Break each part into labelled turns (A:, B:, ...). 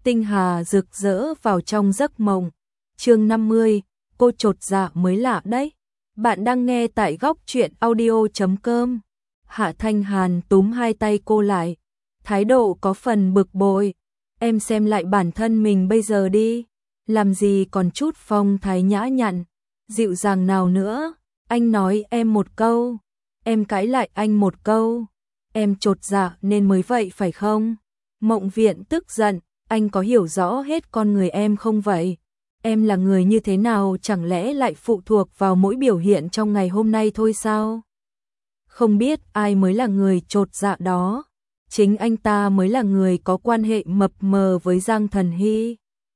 A: Tinh Hà rực rỡ vào trong giấc mộng. Chương 50, cô chột dạ mới lạ đấy. Bạn đang nghe tại góc truyện audio.com. Hạ Thanh Hàn túm hai tay cô lại, thái độ có phần bực bội. Em xem lại bản thân mình bây giờ đi, làm gì còn chút phong thái nhã nhặn, dịu dàng nào nữa. Anh nói em một câu, em cãi lại anh một câu, em chột dạ nên mới vậy phải không? Mộng Viện tức giận, anh có hiểu rõ hết con người em không vậy? Em là người như thế nào chẳng lẽ lại phụ thuộc vào mỗi biểu hiện trong ngày hôm nay thôi sao? Không biết ai mới là người chột dạ đó, chính anh ta mới là người có quan hệ mập mờ với Giang Thần Hy.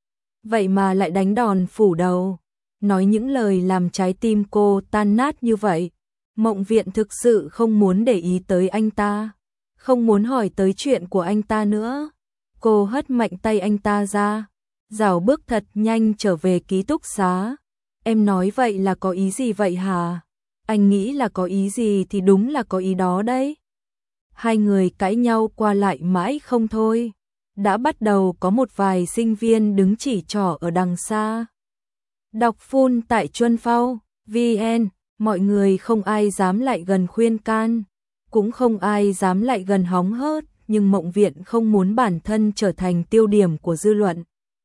A: Vậy mà lại đánh đòn phủ đầu, nói những lời làm trái tim cô tan nát như vậy. Mộng Viện thực sự không muốn để ý tới anh ta, không muốn hỏi tới chuyện của anh ta nữa. Cô hất mạnh tay anh ta ra, rảo bước thật nhanh trở về ký túc xá. Em nói vậy là có ý gì vậy hả? Anh nghĩ là có ý gì thì đúng là có ý đó đấy. Hai người cãi nhau qua lại mãi không thôi. Đã bắt đầu có một vài sinh viên đứng chỉ trỏ ở đằng xa. Đọc full tại Chuân Phao VN, mọi người không ai dám lại gần khuyên can, cũng không ai dám lại gần hóng hớt, nhưng Mộng Viện không muốn bản thân trở thành tiêu điểm của dư luận.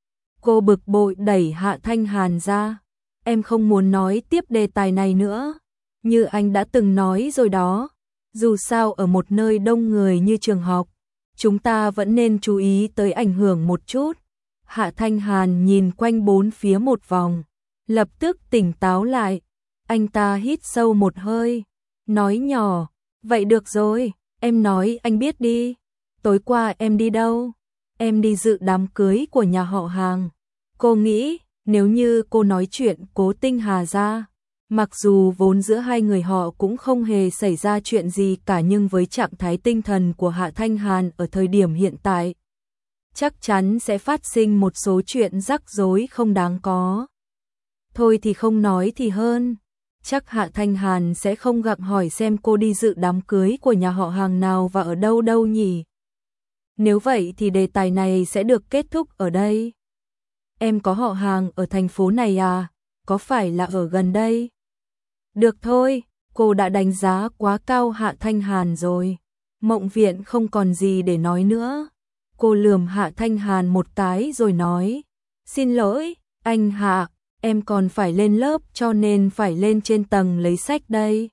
A: Cô bực bội đẩy Hạ Thanh Hàn ra. Em không muốn nói tiếp đề tài này nữa. Như anh đã từng nói rồi đó, dù sao ở một nơi đông người như trường học, chúng ta vẫn nên chú ý tới ảnh hưởng một chút. Hạ Thanh Hàn nhìn quanh bốn phía một vòng, lập tức tỉnh táo lại. Anh ta hít sâu một hơi, nói nhỏ, vậy được rồi, em nói anh biết đi. Tối qua em đi đâu? Em đi dự đám cưới của nhà họ Hàng. Cô nghĩ, nếu như cô nói chuyện Cố Tinh Hà ra, mặc dù vốn giữa hai người họ cũng không hề xảy ra chuyện gì cả, nhưng với trạng thái tinh thần của Hạ Thanh Hàn ở thời điểm hiện tại, chắc chắn sẽ phát sinh một số chuyện rắc rối không đáng có. Thôi thì không nói thì hơn. Chắc Hạ Thanh Hàn sẽ không gặng hỏi xem cô đi dự đám cưới của nhà họ Hàng nào và ở đâu đâu nhỉ. Nếu vậy thì đề tài này sẽ được kết thúc ở đây. Em có họ Hàng ở thành phố này à? Có phải là ở gần đây? Được thôi, cô đã đánh giá quá cao Hạ Thanh Hàn rồi. Mộng Viện không còn gì để nói nữa. Cô lườm Hạ Thanh Hàn một cái rồi nói, xin lỗi, anh Hạ, em còn phải lên lớp cho nên phải lên trên tầng lấy sách đây.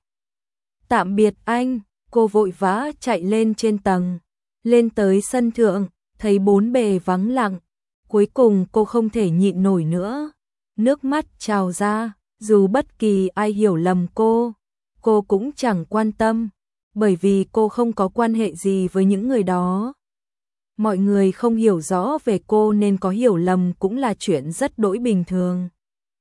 A: Tạm biệt anh. Cô vội vã chạy lên trên tầng. Lên tới sân thượng, thấy bốn bề vắng lặng. Cuối cùng cô không thể nhịn nổi nữa. Nước mắt trào ra, dù bất kỳ ai hiểu lầm cô cũng chẳng quan tâm, bởi vì cô không có quan hệ gì với những người đó. Mọi người không hiểu rõ về cô nên có hiểu lầm cũng là chuyện rất đỗi bình thường.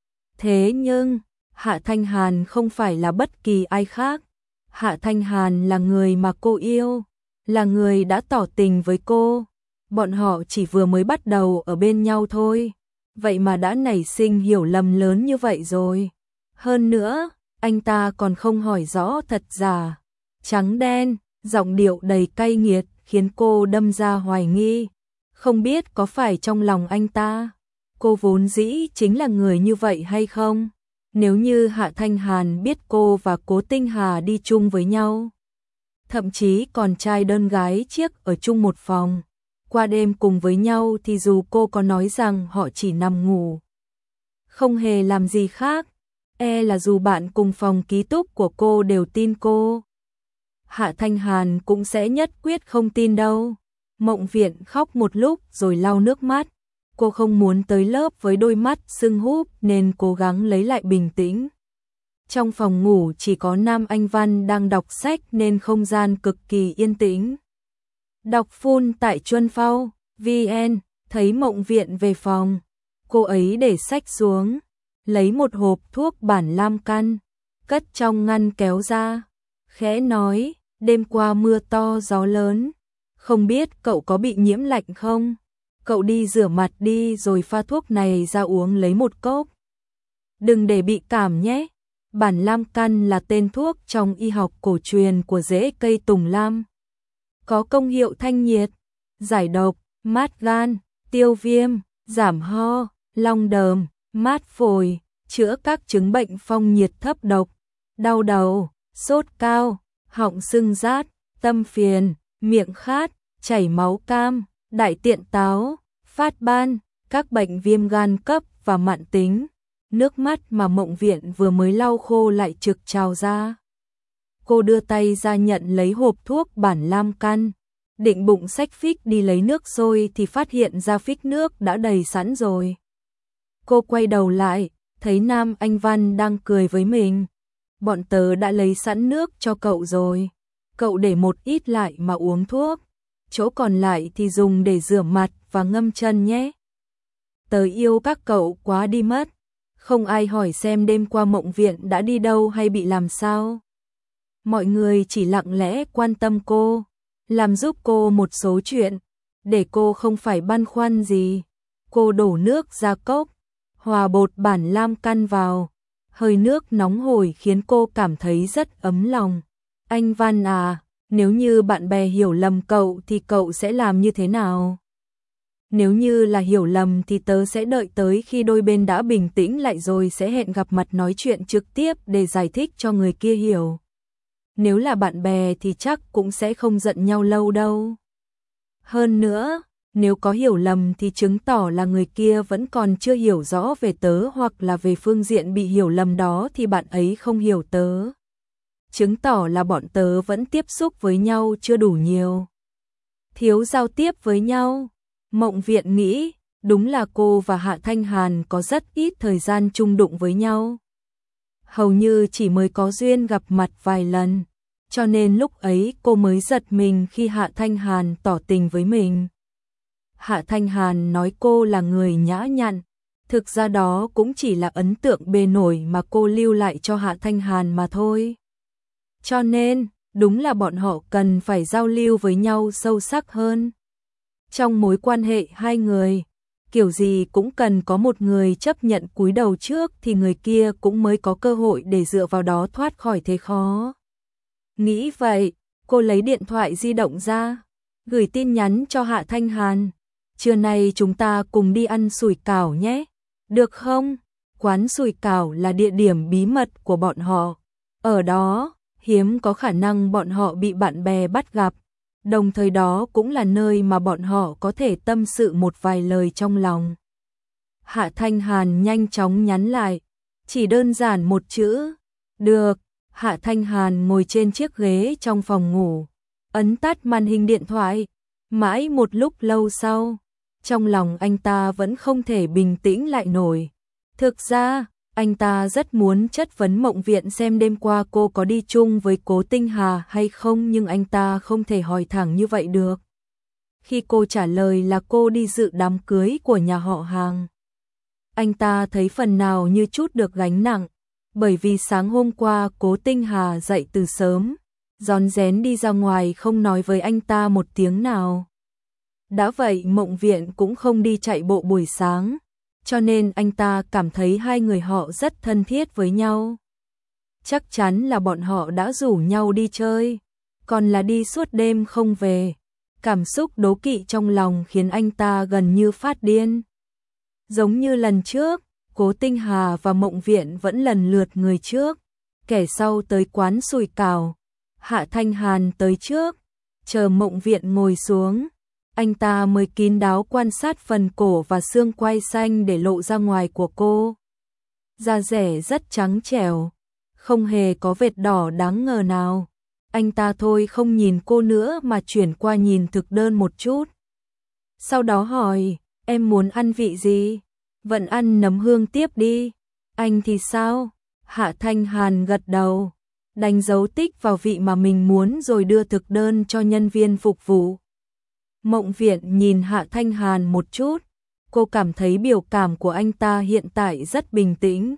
A: Thế nhưng, Hạ Thanh Hàn không phải là bất kỳ ai khác. Hạ Thanh Hàn là người mà cô yêu, là người đã tỏ tình với cô. Bọn họ chỉ vừa mới bắt đầu ở bên nhau thôi, vậy mà đã nảy sinh hiểu lầm lớn như vậy rồi. Hơn nữa, anh ta còn không hỏi rõ thật giả, trắng đen, giọng điệu đầy cay nghiệt khiến cô đâm ra hoài nghi. Không biết có phải trong lòng anh ta, cô vốn dĩ chính là người như vậy hay không? Nếu như Hạ Thanh Hàn biết cô và Cố Tinh Hà đi chung với nhau, thậm chí còn trai đơn gái chiếc ở chung một phòng, qua đêm cùng với nhau, thì dù cô có nói rằng họ chỉ nằm ngủ, không hề làm gì khác, là dù bạn cùng phòng ký túc của cô đều tin cô, Hạ Thanh Hàn cũng sẽ nhất quyết không tin đâu. Mộng Viện khóc một lúc rồi lau nước mắt. Cô không muốn tới lớp với đôi mắt sưng húp nên cố gắng lấy lại bình tĩnh. Trong phòng ngủ chỉ có Nam Anh Văn đang đọc sách nên không gian cực kỳ yên tĩnh. Đọc full tại Chuân Phao VN, thấy Mộng Viện về phòng, cô ấy để sách xuống, lấy một hộp thuốc bản lam căn, cất trong ngăn kéo ra, khẽ nói, đêm qua mưa to gió lớn, không biết cậu có bị nhiễm lạnh không? Cậu đi rửa mặt đi rồi pha thuốc này ra uống lấy một cốc. Đừng để bị cảm nhé. Bản lam căn là tên thuốc trong y học cổ truyền của rễ cây tùng lam. Có công hiệu thanh nhiệt, giải độc, mát gan, tiêu viêm, giảm ho, long đờm, mát phổi, chữa các chứng bệnh phong nhiệt thấp độc, đau đầu, sốt cao, họng sưng rát, tâm phiền, miệng khát, chảy máu cam, đại tiện táo, phát ban, các bệnh viêm gan cấp và mãn tính. Nước mắt mà Mộng Viện vừa mới lau khô lại trực trào ra. Cô đưa tay ra nhận lấy hộp thuốc bản lam căn, định bụng xách phích đi lấy nước sôi thì phát hiện ra phích nước đã đầy sẵn rồi. Cô quay đầu lại, thấy Nam Anh Văn đang cười với mình. Bọn tớ đã lấy sẵn nước cho cậu rồi. Cậu để một ít lại mà uống thuốc. Chỗ còn lại thì dùng để rửa mặt và ngâm chân nhé. Tớ yêu các cậu quá đi mất. Không ai hỏi xem đêm qua Mộng Viện đã đi đâu hay bị làm sao. Mọi người chỉ lặng lẽ quan tâm cô, làm giúp cô một số chuyện, để cô không phải băn khoăn gì. Cô đổ nước ra cốc, hòa bột bản lam căn vào. Hơi nước nóng hổi khiến cô cảm thấy rất ấm lòng. Anh Văn à, nếu như bạn bè hiểu lầm cậu thì cậu sẽ làm như thế nào? Nếu như là hiểu lầm thì tớ sẽ đợi tới khi đôi bên đã bình tĩnh lại rồi sẽ hẹn gặp mặt nói chuyện trực tiếp để giải thích cho người kia hiểu. Nếu là bạn bè thì chắc cũng sẽ không giận nhau lâu đâu. Hơn nữa, nếu có hiểu lầm thì chứng tỏ là người kia vẫn còn chưa hiểu rõ về tớ hoặc là về phương diện bị hiểu lầm đó thì bạn ấy không hiểu tớ. Chứng tỏ là bọn tớ vẫn tiếp xúc với nhau chưa đủ nhiều. Thiếu giao tiếp với nhau. Mộng Viện nghĩ, đúng là cô và Hạ Thanh Hàn có rất ít thời gian chung đụng với nhau. Hầu như chỉ mới có duyên gặp mặt vài lần, cho nên lúc ấy cô mới giật mình khi Hạ Thanh Hàn tỏ tình với mình. Hạ Thanh Hàn nói cô là người nhã nhặn, thực ra đó cũng chỉ là ấn tượng bề nổi mà cô lưu lại cho Hạ Thanh Hàn mà thôi. Cho nên, đúng là bọn họ cần phải giao lưu với nhau sâu sắc hơn. Trong mối quan hệ hai người, kiểu gì cũng cần có một người chấp nhận cúi đầu trước thì người kia cũng mới có cơ hội để dựa vào đó thoát khỏi thế khó. Nghĩ vậy, cô lấy điện thoại di động ra, gửi tin nhắn cho Hạ Thanh Hàn. Trưa nay chúng ta cùng đi ăn sủi cảo nhé, được không? Quán sủi cảo là địa điểm bí mật của bọn họ. Ở đó, hiếm có khả năng bọn họ bị bạn bè bắt gặp. Đồng thời đó cũng là nơi mà bọn họ có thể tâm sự một vài lời trong lòng. Hạ Thanh Hàn nhanh chóng nhắn lại, chỉ đơn giản một chữ, được. Hạ Thanh Hàn ngồi trên chiếc ghế trong phòng ngủ, ấn tắt màn hình điện thoại. Mãi một lúc lâu sau, trong lòng anh ta vẫn không thể bình tĩnh lại nổi. Thực ra, anh ta rất muốn chất vấn Mộng Viện xem đêm qua cô có đi chung với Cố Tinh Hà hay không, nhưng anh ta không thể hỏi thẳng như vậy được. Khi cô trả lời là cô đi dự đám cưới của nhà họ Hàng, anh ta thấy phần nào như chút được gánh nặng, bởi vì sáng hôm qua Cố Tinh Hà dậy từ sớm, rón rén đi ra ngoài không nói với anh ta một tiếng nào. Đã vậy Mộng Viện cũng không đi chạy bộ buổi sáng, cho nên anh ta cảm thấy hai người họ rất thân thiết với nhau. Chắc chắn là bọn họ đã rủ nhau đi chơi, còn là đi suốt đêm không về. Cảm xúc đố kỵ trong lòng khiến anh ta gần như phát điên. Giống như lần trước, Cố Tinh Hà và Mộng Viện vẫn lần lượt người trước, kẻ sau tới quán sủi cảo. Hạ Thanh Hàn tới trước, chờ Mộng Viện ngồi xuống. Anh ta mới kín đáo quan sát phần cổ và xương quai xanh để lộ ra ngoài của cô. Da dẻ rất trắng trẻo, không hề có vệt đỏ đáng ngờ nào. Anh ta thôi không nhìn cô nữa mà chuyển qua nhìn thực đơn một chút. Sau đó hỏi, em muốn ăn vị gì? Vẫn ăn nấm hương tiếp đi. Anh thì sao? Hạ Thanh Hàn gật đầu, đánh dấu tích vào vị mà mình muốn rồi đưa thực đơn cho nhân viên phục vụ. Mộng Viện nhìn Hạ Thanh Hàn một chút, cô cảm thấy biểu cảm của anh ta hiện tại rất bình tĩnh.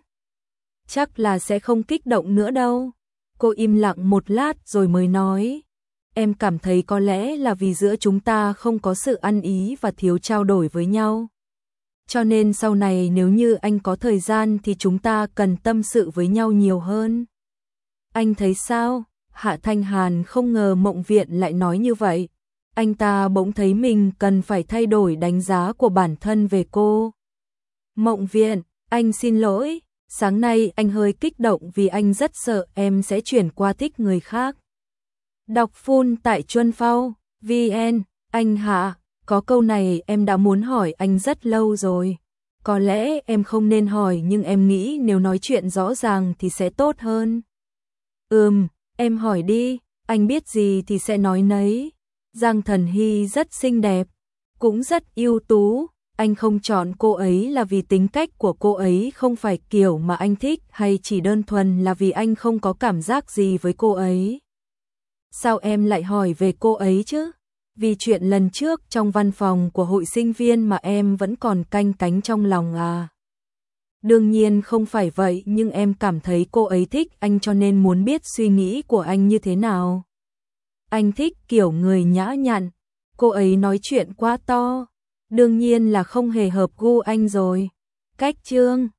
A: Chắc là sẽ không kích động nữa đâu. Cô im lặng một lát rồi mới nói, em cảm thấy có lẽ là vì giữa chúng ta không có sự ăn ý và thiếu trao đổi với nhau. Cho nên sau này nếu như anh có thời gian thì chúng ta cần tâm sự với nhau nhiều hơn. Anh thấy sao? Hạ Thanh Hàn không ngờ Mộng Viện lại nói như vậy. Anh ta bỗng thấy mình cần phải thay đổi đánh giá của bản thân về cô. Mộng Viện, anh xin lỗi, sáng nay anh hơi kích động vì anh rất sợ em sẽ chuyển qua thích người khác. Đọc full tại Chuân Phao, VN, anh hạ, có câu này em đã muốn hỏi anh rất lâu rồi. Có lẽ em không nên hỏi nhưng em nghĩ nếu nói chuyện rõ ràng thì sẽ tốt hơn. Em hỏi đi, anh biết gì thì sẽ nói nấy. Giang Thần Hy rất xinh đẹp, cũng rất ưu tú. Anh không chọn cô ấy là vì tính cách của cô ấy không phải kiểu mà anh thích hay chỉ đơn thuần là vì anh không có cảm giác gì với cô ấy. Sao em lại hỏi về cô ấy chứ? Vì chuyện lần trước trong văn phòng của hội sinh viên mà em vẫn còn canh cánh trong lòng à? Đương nhiên không phải vậy nhưng em cảm thấy cô ấy thích anh cho nên muốn biết suy nghĩ của anh như thế nào. Anh thích kiểu người nhã nhặn, cô ấy nói chuyện quá to. Đương nhiên là không hề hợp gu anh rồi. Cách chương